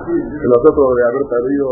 Nosotros de haber perdido,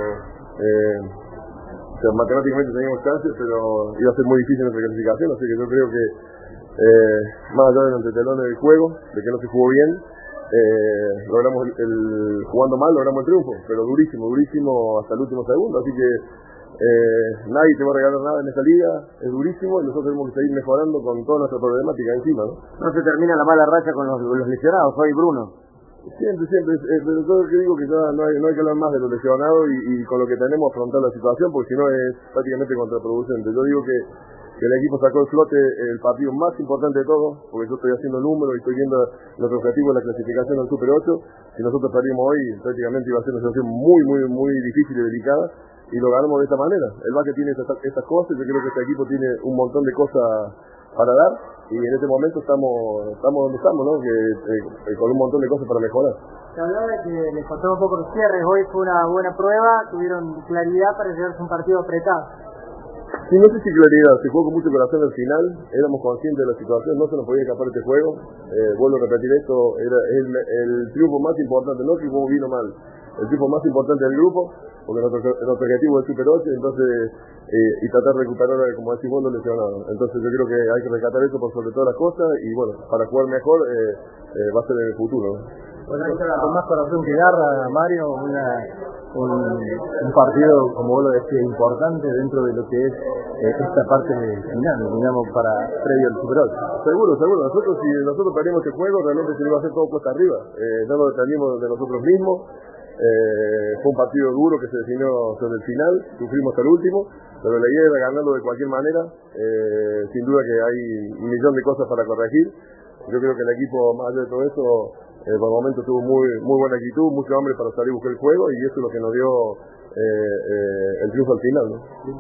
matemáticamente teníamos chances, pero iba a ser muy difícil nuestra clasificación, así que yo creo que más allá del entretelones del juego, de que no se jugó bien, logramos jugando mal logramos el triunfo, pero durísimo hasta el último segundo, así que nadie te va a regalar nada en esta liga, es durísimo y nosotros tenemos que seguir mejorando con toda nuestra problemática encima, ¿no? No se termina la mala racha con los lesionados, hoy Bruno. Siempre, pero yo digo que ya no hay que hablar más de los lesionados y con lo que tenemos afrontar la situación, porque si no es prácticamente contraproducente. Yo digo que el equipo sacó el flote el partido más importante de todos, porque yo estoy haciendo números y estoy viendo nuestro objetivo de la clasificación al Super 8. Si nosotros perdimos hoy, prácticamente iba a ser una situación muy difícil y delicada, y lo ganamos de esta manera. El básquet tiene estas cosas, yo creo que este equipo tiene un montón de cosas para dar, y en este momento estamos donde estamos, ¿no? Con un montón de cosas para mejorar. Se hablaba de que les costó un poco los cierres, hoy fue una buena prueba, tuvieron claridad para llevarse un partido apretado. Sí, no sé si claridad, se jugó con mucho corazón al final, éramos conscientes de la situación, no se nos podía escapar este juego, vuelvo a repetir esto, era el triunfo más importante, no que jugó bien o mal, el triunfo más importante del grupo, porque nuestro objetivo es el Super 8, entonces, y tratar de recuperar, como decís vos, los lesionados. Entonces yo creo que hay que rescatar eso por sobre todas las cosas, y bueno, para jugar mejor va a ser en el futuro, ¿no? Bueno, con más corazón que garra, Mario, un partido, como vos lo decías, importante dentro de lo que es esta parte final, digamos, previo al Super 8. Seguro, si nosotros perdimos este juego, realmente se iba a hacer todo cuesta arriba, no nos dependimos de nosotros mismos. Fue un partido duro que se definió sobre el final, sufrimos hasta el último, pero la idea era ganarlo de cualquier manera. Sin duda que hay un millón de cosas para corregir. Yo creo que el equipo, más allá de todo eso, por el momento tuvo muy buena actitud, mucho hambre para salir a buscar el juego, y eso es lo que nos dio el triunfo al final, ¿no?